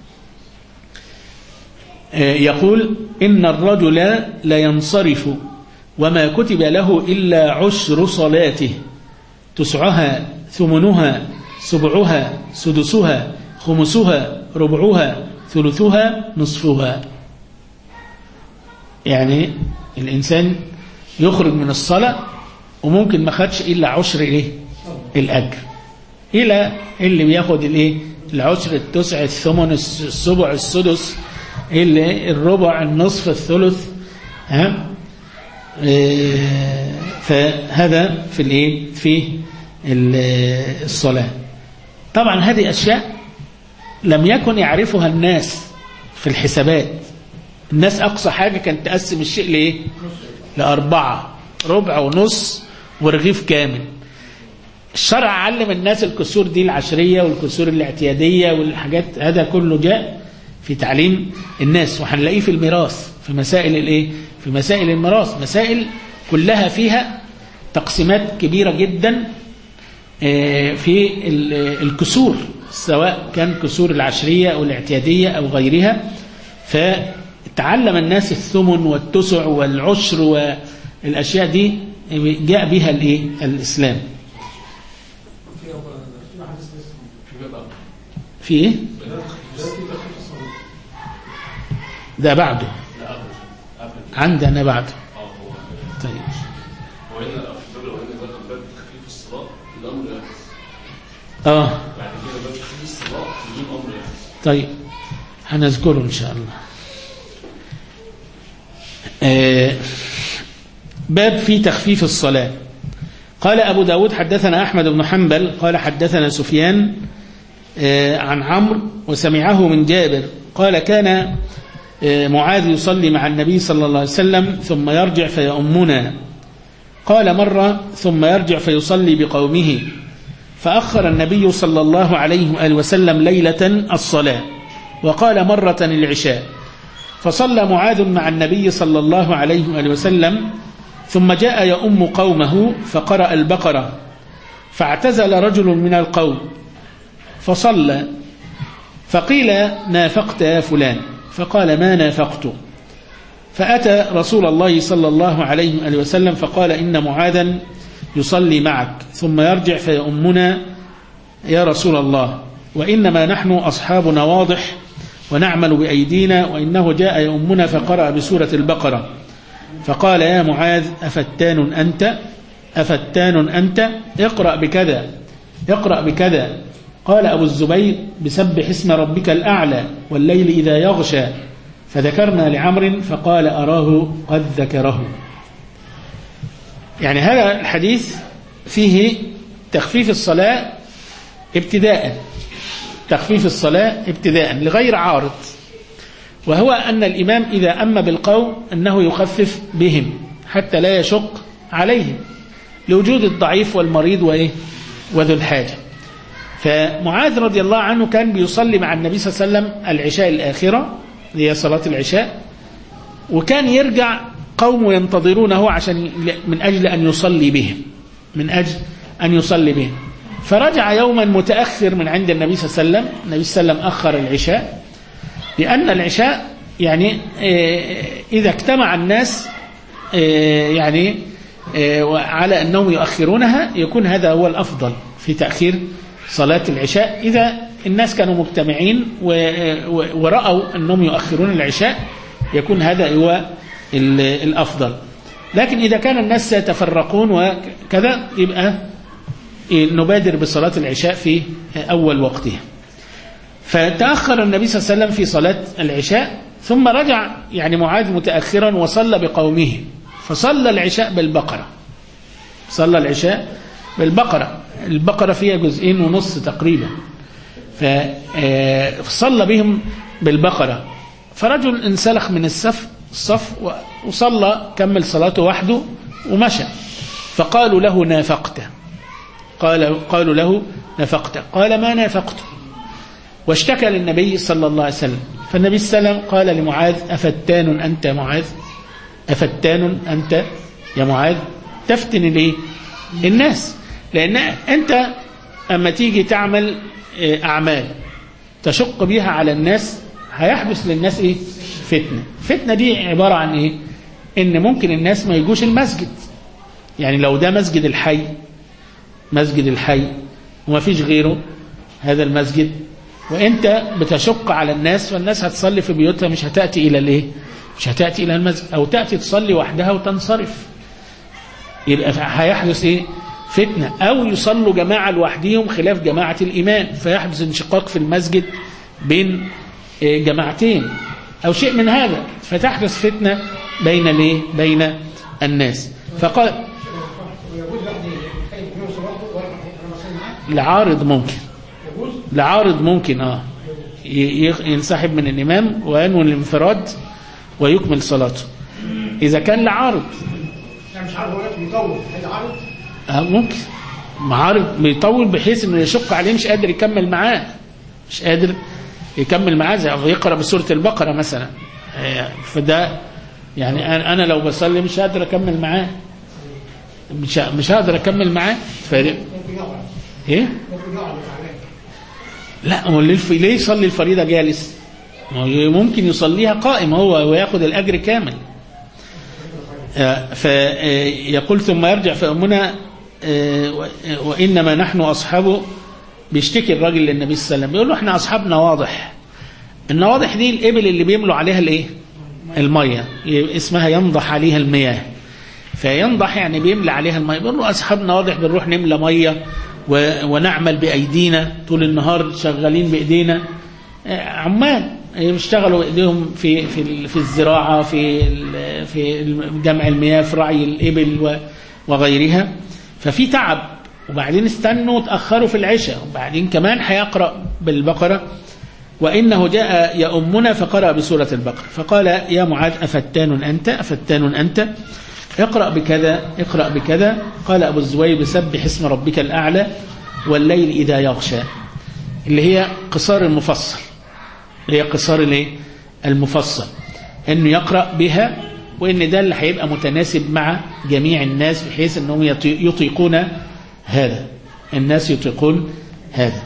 يقول إن الرجل لينصرف وما كتب له إلا عشر صلاته، تسعها ثمنها سبعها سدسها خمسها ربعها ثلثها نصفها. يعني الإنسان يخرج من الصلاة وممكن ما خدش إلا عشر الأجر، إلى اللي بياخد العشر التسع الثمن السبع السدس الربع النصف الثلث، فهذا في الصلاة. طبعا هذه أشياء لم يكن يعرفها الناس في الحسابات. الناس أقصى حاجة كانت تقسم الشيء لأربعة، ربع ونص ورغيف كامل. الشرع علم الناس الكسور دي العشرية والكسور الاعتيادية والحاجات، هذا كله جاء في تعليم الناس. وهنلاقيه في الميراث، في مسائل في مسائل الميراث، مسائل كلها فيها تقسيمات كبيرة جدا في الكسور، سواء كان كسور العشرية أو الاعتيادية أو غيرها. فتعلم الناس الثمن والتسع والعشر والأشياء دي جاء بها الإسلام. في ايه؟ ده بعده عندنا بعده. طيب طيب هنذكره إن شاء الله. باب في تخفيف الصلاة. قال أبو داود حدثنا أحمد بن حنبل قال حدثنا سفيان عن عمرو وسمعه من جابر قال كان معاذ يصلي مع النبي صلى الله عليه وسلم ثم يرجع فيؤمنا. قال مرة ثم يرجع فيصلي بقومه، فأخر النبي صلى الله عليه وآله وسلم ليلة الصلاة، وقال مرة العشاء. فصلى معاذ مع النبي صلى الله عليه وآله وسلم ثم جاء يؤم قومه فقرأ البقرة، فاعتزل رجل من القوم فصلى، فقيل نافقت يا فلان؟ فقال ما نافقت. فأتى رسول الله صلى الله عليه وآله وسلم فقال إن معاذا يصلي معك ثم يرجع فيؤمنا يا رسول الله، وإنما نحن أصحاب نواضح ونعمل بأيدينا، وإنه جاء يؤمنا فقرأ بسورة البقرة. فقال يا معاذ أفتان أنت؟ أفتان أنت؟ اقرأ بكذا اقرأ بكذا. قال أبو الزبير بسبح اسم ربك الأعلى والليل إذا يغشى. فذكرنا لعمر فقال أراه قد ذكره. يعني هذا الحديث فيه تخفيف الصلاة ابتداء، تخفيف الصلاة ابتداء لغير عارض، وهو أن الإمام إذا أم بالقوم أنه يخفف بهم حتى لا يشق عليهم لوجود الضعيف والمريض وذو الحاجة. فمعاذ رضي الله عنه كان بيصلي مع النبي صلى الله عليه وسلم العشاء الآخرة اللي هي صلاة العشاء، وكان يرجع قوم ينتظرونه عشان من أجل أن يصلي بهم، من أجل أن يصلي بهم. فرجع يوما متأخر من عند النبي صلى الله عليه وسلم. النبي صلى الله عليه وسلم أخر العشاء، لأن العشاء يعني إذا اجتمع الناس يعني على أنهم يؤخرونها يكون هذا هو الأفضل في تأخير صلاة العشاء، إذا الناس كانوا مجتمعين ورأوا أنهم يؤخرون العشاء يكون هذا هو الأفضل. لكن إذا كان الناس سيتفرقون وكذا يبقى نبادر بصلاة العشاء في أول وقتها. فتأخر النبي صلى الله عليه وسلم في صلاة العشاء، ثم رجع يعني معاذ متأخرا وصلى بقومه، فصلى العشاء بالبقرة. صلى العشاء بالبقرة، البقرة فيها 2.5 تقريبا، فصلى بهم بالبقرة. فرجل انسلخ من الصف وصلى، كمل صلاته وحده ومشى. فقالوا له نافقت، قالوا له نافقت. قال ما نافقت، واشتكى للنبي صلى الله عليه وسلم. فالنبي صلى الله عليه وسلم قال لمعاذ أفتان أنت يا معاذ؟ أفتان أنت يا معاذ؟ تفتن ليه الناس؟ لأن أنت أما تيجي تعمل أعمال تشق بها على الناس هيحدث للناس إيه؟ فتنة دي عبارة عن إيه؟ إن ممكن الناس ما يجوش المسجد. يعني لو ده مسجد الحي وما فيش غيره هذا المسجد، وانت بتشق على الناس، والناس هتصلي في بيوتها مش هتأتي إلى الايه؟ مش هتأتي إلى المسجد، أو تأتي تصلي وحدها وتنصرف، يبقى هيحدث ايه؟ فتنة. أو يصلوا جماعة لوحدهم خلاف جماعة الإمام، فيحدث انشقاق في المسجد بين جماعتين أو شيء من هذا، فتحدث فتنة بين الناس. فقال لعارض ممكن ينسحب من الإمام وينوي الانفراد ويكمل صلاته إذا كان لعارض. مش عارض بيطول، عارض ممكن معارض بيطول بحيث انه يشق عليه، مش قادر يكمل معاه، زي يقرأ بسورة البقرة مثلا. فده يعني أنا لو بصلي مش قادر أكمل معاه، مش هقدر أكمل معاه. إيه؟ لا، هو ليه يصلي الفريضة جالس؟ ممكن يصليها قائم هو ويأخذ الأجر كامل. فيقول ثم يرجع فأمنا وإنما نحن أصحابه. بيشتكي الراجل للنبي صلى الله عليه وسلم، بيقول له احنا أصحابنا واضح. النواضح دي الإبل اللي بيملوا عليها الايه؟ المية، اسمها ينضح عليها المياه. فينضح يعني بيملى عليها المية. بيقول له أصحابنا واضح، بنروح نملى مية ونعمل بأيدينا طول النهار، شغالين بإيدينا، عمال يشتغلوا بإيديهم في الزراعة، في جمع المياه، في رعي الإبل وغيرها. ففي تعب، وبعدين استنوا وتأخروا في العشاء، وبعدين كمان هيقرأ بالبقرة، وإنه جاء يؤمنا فقرأ بسورة البقرة فقال يا معاذ أفتان أنت اقرأ بكذا قال أبو الزبير سبح اسم ربك الأعلى والليل إذا يغشى اللي هي قصار المفصل المفصل إنه يقرأ بها وإن ده اللي هيبقى متناسب مع جميع الناس بحيث أنهم يطيقون هذا الناس يطيقون هذا.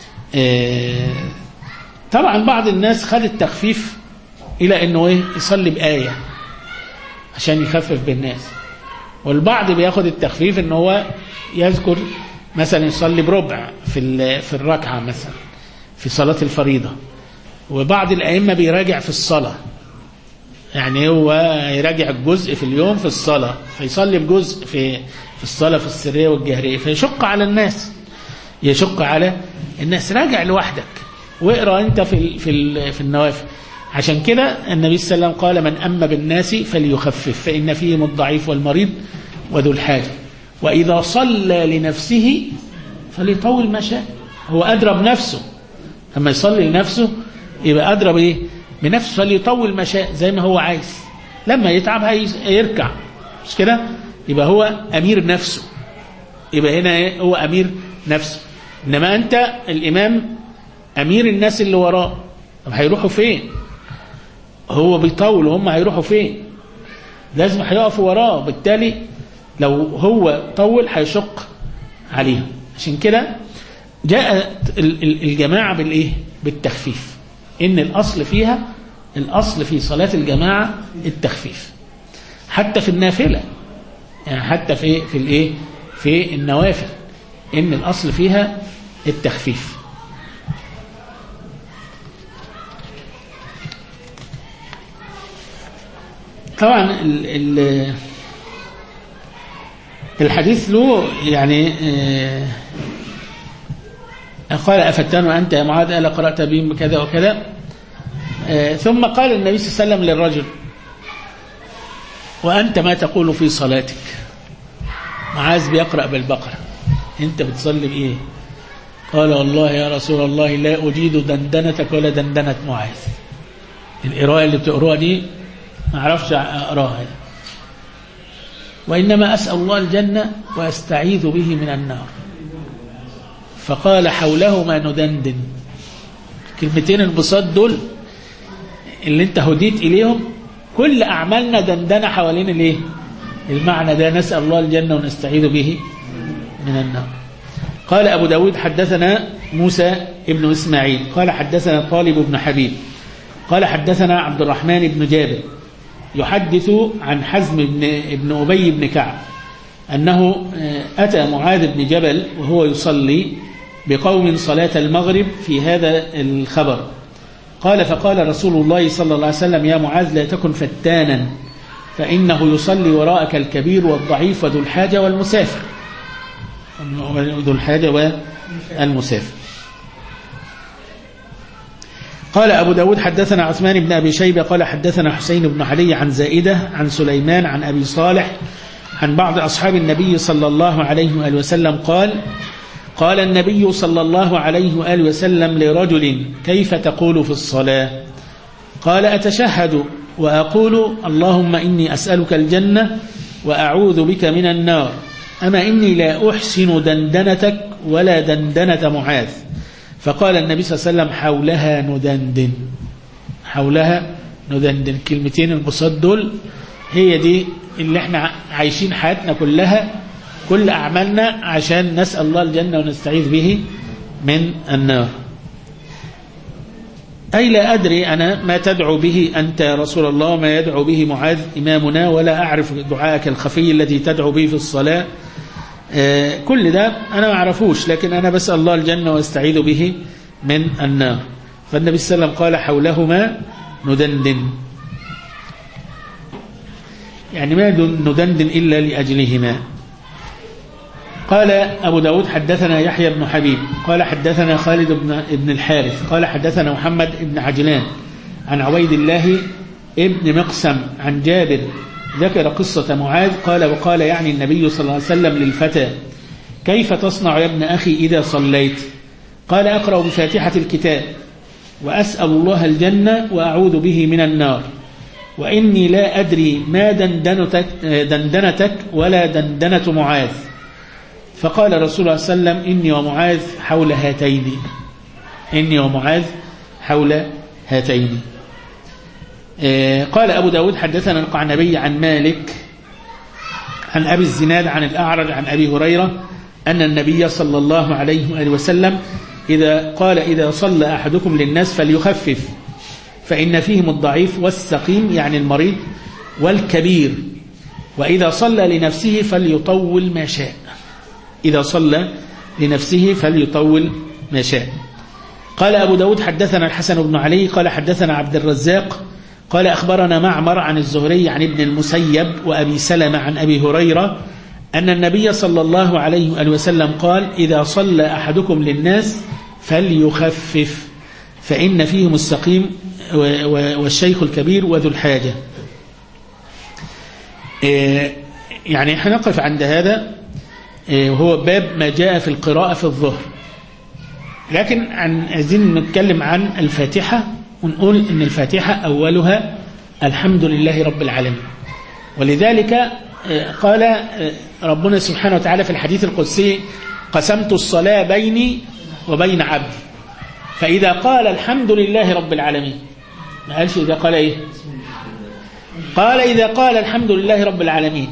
طبعا بعض الناس خد التخفيف إلى أنه يصلي بآية عشان يخفف بالناس والبعض بياخد التخفيف أنه هو يذكر مثلا يصلي بربع في الركعة مثلا في صلاة الفريضة وبعض الأئمة بيراجع في الصلاة يعني هو يراجع الجزء في اليوم في الصلاة فيصلي بجزء في الصلاة في السرية والجهرية فيشق على الناس راجع لوحدك واقرأ أنت في النوافل. عشان كده النبي صلى الله عليه وسلم قال من أما بالناس فليخفف فإن فيهم الضعيف والمريض وذو الحاجة وإذا صلى لنفسه فليطول ما شاء. هو أدرى بنفسه لما يصلي لنفسه يبقى أدرى بنفسه فليطول ما شاء زي ما هو عايز لما يتعب هيركع مش كده يبقى هو أمير نفسه يبقى هنا هو أمير نفسه. إنما أنت الإمام أمير الناس اللي وراه طب هيروحوا فين هو بيطول وهم هيروحوا فين لازم هيقفوا وراه بالتالي لو هو طول هيشق عليهم. عشان كده جاءت الجماعة بالتخفيف إن الأصل في صلاة الجماعة التخفيف حتى في النافلة يعني حتى في النوافل إن الأصل فيها التخفيف. طبعا الحديث له يعني قال أفتان أنت يا معاذ ألا قرأت بهم كذا وكذا ثم قال النبي صلى الله عليه وسلم للرجل وأنت ما تقول في صلاتك معاذ بيقرأ بالبقرة أنت بتصلي بإيه قال والله يا رسول الله لا أجيد دندنتك ولا دندنة معاذ القراءة اللي بتقروها دي ما أعرفش أقراها وإنما أسأل الله الجنة وأستعيذ به من النار فقال حولهما ندندن كلمتين البساط دول اللي انت هديت إليهم كل أعمالنا دندنة حوالين المعنى ده نسأل الله الجنة ونستعيذ به من النار. قال أبو داود حدثنا موسى ابن إسماعيل قال حدثنا طالب بن حبيب قال حدثنا عبد الرحمن بن جابر يحدث عن حزم ابن أبي بن كعب أنه أتى معاذ بن جبل وهو يصلي بقوم صلاة المغرب في هذا الخبر قال فقال رسول الله صلى الله عليه وسلم يا معاذ لا تكن فتانا فإنه يصلي وراءك الكبير والضعيف وذو الحاجة والمسافر قال أبو داود حدثنا عثمان بن أبي شيبة قال حدثنا حسين بن علي عن زائدة عن سليمان عن أبي صالح عن بعض أصحاب النبي صلى الله عليه وآله وسلم قال النبي صلى الله عليه وآله وسلم لرجل كيف تقول في الصلاة قال أتشهد وأقول اللهم إني أسألك الجنة وأعوذ بك من النار أما إني لا أحسن دندنتك ولا دندنة معاذ فقال النبي صلى الله عليه وسلم حولها ندندن كلمتين البساط دول هي دي اللي احنا عايشين حياتنا كلها كل أعمالنا عشان نسأل الله الجنة ونستعيذ به من النار. أي لا أدري أنا ما تدعو به أنت يا رسول الله وما يدعو به معاذ إمامنا ولا أعرف دعاءك الخفي الذي تدعو به في الصلاة كل ده أنا ما أعرفوش لكن أنا بسأل الله الجنة واستعيذ به من النار. فالنبي صلى الله عليه وسلم قال حولهما ندندن يعني ما ندندن إلا لأجلهما. قال أبو داود حدثنا يحيى بن حبيب قال حدثنا خالد بن الحارث قال حدثنا محمد بن عجلان عن عبيد الله ابن مقسم عن جابر ذكر قصة معاذ قال وقال يعني النبي صلى الله عليه وسلم للفتى كيف تصنع يا ابن أخي إذا صليت قال أقرأ بفاتحة الكتاب وأسأل الله الجنة وأعوذ به من النار، وإني لا أدري ما دندنتك ولا دندنة معاذ. فقال رسول الله صلى الله عليه وسلم: إني ومعاذ حول هاتين، إني ومعاذ حول هاتين. قال أبو داود: حدثنا القعنبي عن مالك عن أبي الزناد عن الأعرج عن أبي هريرة أن النبي صلى الله عليه وآله وسلم إذا صلى أحدكم للناس فليخفف، فإن فيهم الضعيف والسقيم يعني المريض والكبير، وإذا صلى لنفسه فليطول ما شاء، إذا صلى لنفسه فليطول ما شاء. قال أبو داود: حدثنا الحسن بن علي قال حدثنا عبد الرزاق قال أخبرنا معمر عن الزهري عن ابن المسيب وأبي سلمة عن أبي هريرة أن النبي صلى الله عليه وآله وسلم قال: إذا صلى أحدكم للناس فليخفف، فإن فيهم السقيم والشيخ الكبير وذو الحاجة. يعني هنقف عند هذا، وهو باب ما جاء في القراءة في الظهر. لكن عايزين نتكلم عن الفاتحة، ونقول إن الفاتحة أولها الحمد لله رب العالمين. ولذلك قال ربنا سبحانه وتعالى في الحديث القدسي: قسمت الصلاة بيني وبين عبدي. فإذا قال الحمد لله رب العالمين، ما قالش إذا قال إيه؟ قال إذا قال الحمد لله رب العالمين.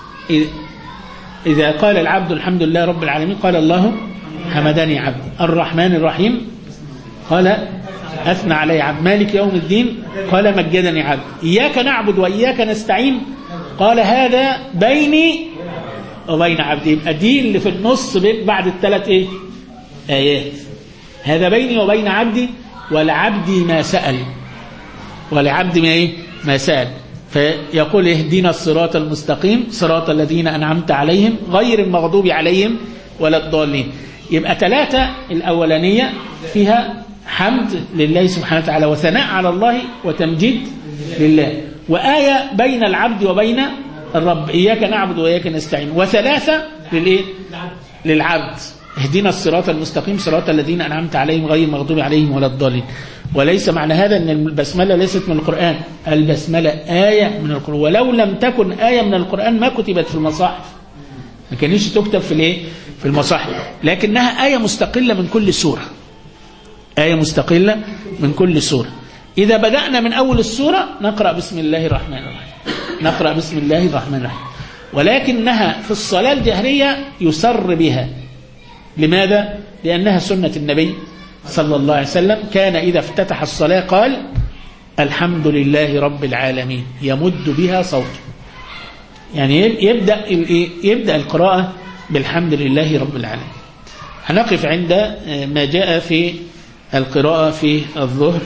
إذا قال العبد الحمد لله رب العالمين قال الله حمدني عبد. الرحمن الرحيم قال أثنى علي عبد. مالك يوم الدين قال مجدني عبد. إياك نعبد وإياك نستعين قال هذا بيني وبين عبدي. يبقى دي اللي في النص بعد الثلاث إيه؟ آيات. هذا بيني وبين عبدي ولعبدي ما سأل، ولعبدي ما إيه؟ ما سأل. فيقول: اهدنا الصراط المستقيم صراط الذين أنعمت عليهم غير المغضوب عليهم ولا الضالين. يبقى ثلاثة الأولانية فيها حمد لله سبحانه وتعالى وثناء على الله وتمجيد لله، وآية بين العبد وبين الرب: إياك نعبد وإياك نستعين. وثلاثة للإيه؟ للعبد: اهدنا الصراط المستقيم صراط الذين أنعمت عليهم غير المغضوب عليهم ولا الضالين. وليس معنى هذا أن البسملة ليست من القرآن، البسملة آية من القرآن، ولو لم تكن آية من القرآن ما كتبت في المصاحف، ما كانش تكتب في الايه؟ في المصاحف، لكنها آية مستقلة من كل سورة، آية مستقلة من كل سورة. إذا بدأنا من أول السورة نقرأ بسم الله الرحمن الرحيم، نقرأ بسم الله الرحمن الرحيم، ولكنها في الصلاة الجهرية يسر بها. لماذا؟ لأنها سنة النبي صلى الله عليه وسلم، كان إذا افتتح الصلاة قال الحمد لله رب العالمين، يمد بها صوته، يعني يبدأ القراءة بالحمد لله رب العالمين. هنقف عند ما جاء في القراءة في الظهر،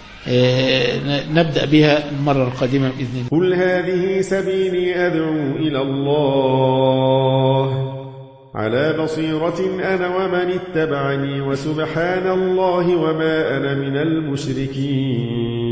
نبدأ بها المرة القادمة بإذن الله. قل هذه سبيلي أدعو إلى الله على بصيرة أنا ومن اتبعني، وسبحان الله وما أنا من المشركين.